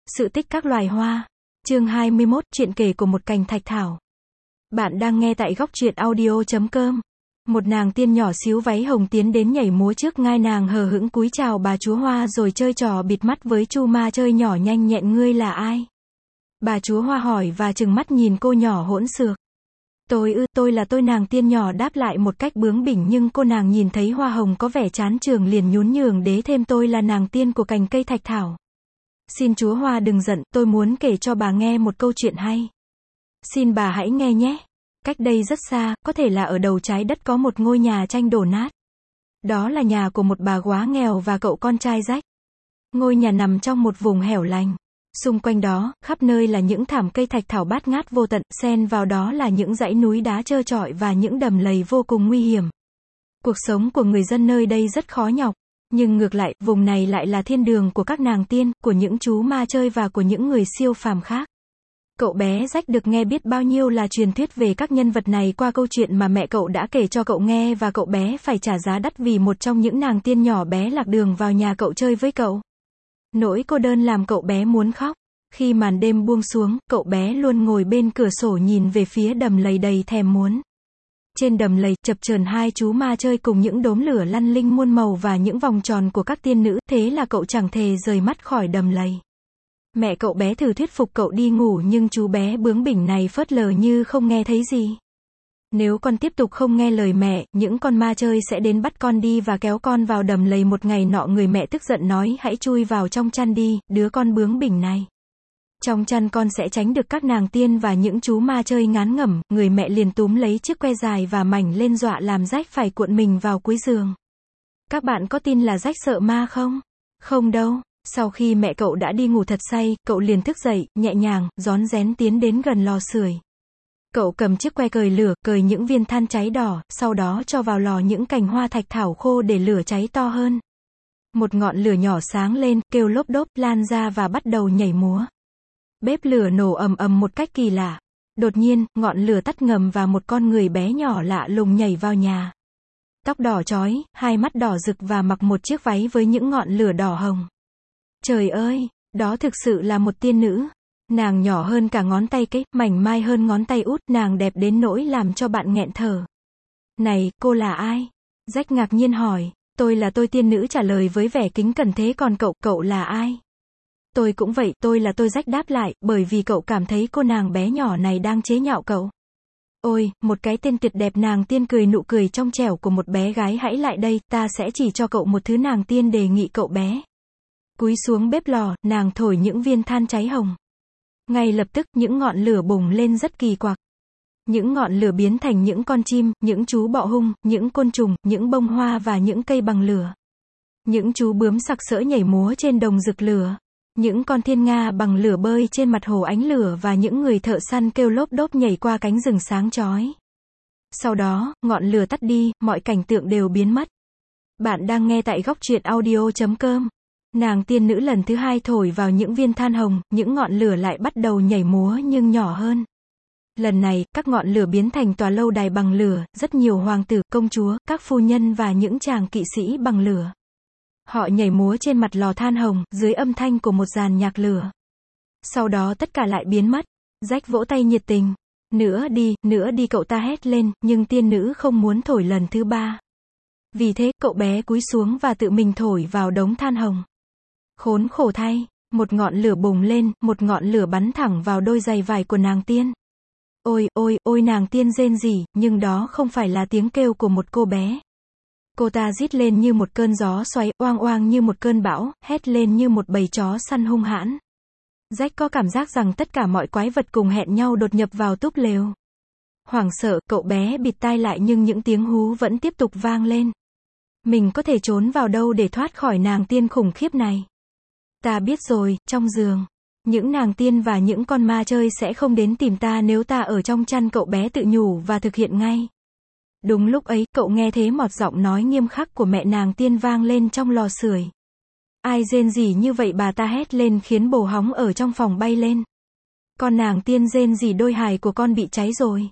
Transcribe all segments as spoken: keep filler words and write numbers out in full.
Sự tích các loài hoa. Chương hai mươi mốt, chuyện kể của một cành thạch thảo. Bạn đang nghe tại góc truyện audio chấm com. Một nàng tiên nhỏ xíu váy hồng tiến đến nhảy múa trước ngai, nàng hờ hững cúi chào bà chúa hoa rồi chơi trò bịt mắt với chu ma chơi nhỏ nhanh nhẹn. Ngươi là ai? Bà chúa hoa hỏi và trừng mắt nhìn cô nhỏ hỗn xược. Tôi ư, tôi là tôi, nàng tiên nhỏ đáp lại một cách bướng bỉnh, nhưng cô nàng nhìn thấy hoa hồng có vẻ chán chường liền nhún nhường đế thêm, tôi là nàng tiên của cành cây thạch thảo. Xin chúa hoa đừng giận, tôi muốn kể cho bà nghe một câu chuyện hay. Xin bà hãy nghe nhé. Cách đây rất xa, có thể là ở đầu trái đất, có một ngôi nhà tranh đổ nát. Đó là nhà của một bà góa nghèo và cậu con trai Jack. Ngôi nhà nằm trong một vùng hẻo lánh. Xung quanh đó, khắp nơi là những thảm cây thạch thảo bát ngát vô tận, xen vào đó là những dãy núi đá trơ trọi và những đầm lầy vô cùng nguy hiểm. Cuộc sống của người dân nơi đây rất khó nhọc. Nhưng ngược lại, vùng này lại là thiên đường của các nàng tiên, của những chú ma chơi và của những người siêu phàm khác. Cậu bé Jack được nghe biết bao nhiêu là truyền thuyết về các nhân vật này qua câu chuyện mà mẹ cậu đã kể cho cậu nghe, và cậu bé phải trả giá đắt vì một trong những nàng tiên nhỏ bé lạc đường vào nhà cậu chơi với cậu. Nỗi cô đơn làm cậu bé muốn khóc. Khi màn đêm buông xuống, cậu bé luôn ngồi bên cửa sổ nhìn về phía đầm lầy đầy thèm muốn. Trên đầm lầy, chập chờn hai chú ma chơi cùng những đốm lửa lăn linh muôn màu và những vòng tròn của các tiên nữ, thế là cậu chẳng thể rời mắt khỏi đầm lầy. Mẹ cậu bé thử thuyết phục cậu đi ngủ, nhưng chú bé bướng bỉnh này phớt lờ như không nghe thấy gì. Nếu con tiếp tục không nghe lời mẹ, những con ma chơi sẽ đến bắt con đi và kéo con vào đầm lầy. Một ngày nọ, người mẹ tức giận nói, hãy chui vào trong chăn đi, đứa con bướng bỉnh này. Trong chăn con sẽ tránh được các nàng tiên và những chú ma chơi ngán ngẩm. Người mẹ liền túm lấy chiếc que dài và mảnh lên dọa làm Jack phải cuộn mình vào cuối giường. Các bạn có tin là Jack sợ ma không? Không đâu. Sau khi mẹ cậu đã đi ngủ thật say, cậu liền thức dậy, nhẹ nhàng, rón rén tiến đến gần lò sưởi. Cậu cầm chiếc que cời lửa, cời những viên than cháy đỏ, sau đó cho vào lò những cành hoa thạch thảo khô để lửa cháy to hơn. Một ngọn lửa nhỏ sáng lên, kêu lốp đốp, lan ra và bắt đầu nhảy múa. Bếp lửa nổ ầm ầm một cách kỳ lạ. Đột nhiên, ngọn lửa tắt ngầm và một con người bé nhỏ lạ lùng nhảy vào nhà. Tóc đỏ chói, hai mắt đỏ rực và mặc một chiếc váy với những ngọn lửa đỏ hồng. Trời ơi, đó thực sự là một tiên nữ. Nàng nhỏ hơn cả ngón tay cái, mảnh mai hơn ngón tay út, nàng đẹp đến nỗi làm cho bạn nghẹn thở. Này, cô là ai? Jack ngạc nhiên hỏi. Tôi là tôi, tiên nữ trả lời với vẻ kính cẩn. Thế còn cậu, cậu là ai? Tôi cũng vậy, tôi là tôi, Jack đáp lại, bởi vì cậu cảm thấy cô nàng bé nhỏ này đang chế nhạo cậu. Ôi, một cái tên tuyệt đẹp. Nàng tiên cười nụ cười trong trẻo của một bé gái. Hãy lại đây, ta sẽ chỉ cho cậu một thứ, nàng tiên đề nghị cậu bé. Cúi xuống bếp lò, nàng thổi những viên than cháy hồng. Ngay lập tức, những ngọn lửa bùng lên rất kỳ quặc. Những ngọn lửa biến thành những con chim, những chú bọ hung, những côn trùng, những bông hoa và những cây bằng lửa. Những chú bướm sặc sỡ nhảy múa trên đồng rực lửa. Những con thiên nga bằng lửa bơi trên mặt hồ ánh lửa, và những người thợ săn kêu lốp đốp nhảy qua cánh rừng sáng chói. Sau đó, ngọn lửa tắt đi, mọi cảnh tượng đều biến mất. Bạn đang nghe tại góc truyện audio chấm com. Nàng tiên nữ lần thứ hai thổi vào những viên than hồng, những ngọn lửa lại bắt đầu nhảy múa nhưng nhỏ hơn. Lần này, các ngọn lửa biến thành tòa lâu đài bằng lửa, rất nhiều hoàng tử, công chúa, các phu nhân và những chàng kỵ sĩ bằng lửa. Họ nhảy múa trên mặt lò than hồng, dưới âm thanh của một dàn nhạc lửa. Sau đó tất cả lại biến mất. Jack vỗ tay nhiệt tình. Nữa đi, nữa đi, cậu ta hét lên, nhưng tiên nữ không muốn thổi lần thứ ba. Vì thế, cậu bé cúi xuống và tự mình thổi vào đống than hồng. Khốn khổ thay, một ngọn lửa bùng lên, một ngọn lửa bắn thẳng vào đôi giày vải của nàng tiên. Ôi, ôi, ôi, nàng tiên rên rỉ, nhưng đó không phải là tiếng kêu của một cô bé. Cô ta rít lên như một cơn gió xoáy, oang oang như một cơn bão, hét lên như một bầy chó săn hung hãn. Jack có cảm giác rằng tất cả mọi quái vật cùng hẹn nhau đột nhập vào túp lều. Hoảng sợ, cậu bé bịt tai lại, nhưng những tiếng hú vẫn tiếp tục vang lên. Mình có thể trốn vào đâu để thoát khỏi nàng tiên khủng khiếp này? Ta biết rồi, trong giường. Những nàng tiên và những con ma chơi sẽ không đến tìm ta nếu ta ở trong chăn, cậu bé tự nhủ và thực hiện ngay. Đúng lúc ấy, cậu nghe thấy một giọng nói nghiêm khắc của mẹ nàng tiên vang lên trong lò sưởi. Ai rên rỉ như vậy? Bà ta hét lên khiến bồ hóng ở trong phòng bay lên. Con nàng tiên rên rỉ, đôi hài của con bị cháy rồi.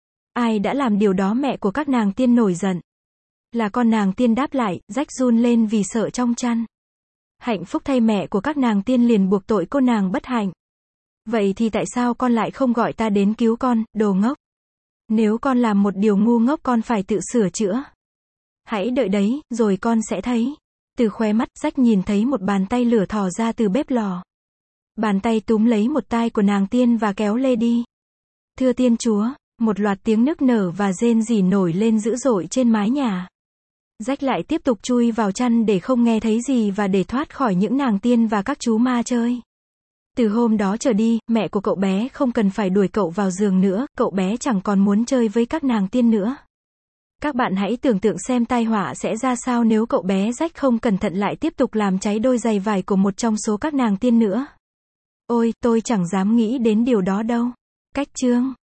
Ai đã làm điều đó? Mẹ của các nàng tiên nổi giận. Là con nàng tiên đáp lại. Jack run lên vì sợ trong chăn. Hạnh phúc thay mẹ của các nàng tiên liền buộc tội cô nàng bất hạnh. Vậy thì tại sao con lại không gọi ta đến cứu con, đồ ngốc? Nếu con làm một điều ngu ngốc con phải tự sửa chữa. Hãy đợi đấy, rồi con sẽ thấy. Từ khóe mắt, Rách nhìn thấy một bàn tay lửa thò ra từ bếp lò. Bàn tay túm lấy một tai của nàng tiên và kéo lê đi. Thưa tiên chúa, một loạt tiếng nức nở và rên rỉ nổi lên dữ dội trên mái nhà. Rách lại tiếp tục chui vào chăn để không nghe thấy gì và để thoát khỏi những nàng tiên và các chú ma chơi. Từ hôm đó trở đi, mẹ của cậu bé không cần phải đuổi cậu vào giường nữa, cậu bé chẳng còn muốn chơi với các nàng tiên nữa. Các bạn hãy tưởng tượng xem tai họa sẽ ra sao nếu cậu bé Rách không cẩn thận lại tiếp tục làm cháy đôi giày vải của một trong số các nàng tiên nữa. Ôi, tôi chẳng dám nghĩ đến điều đó đâu. Cách chương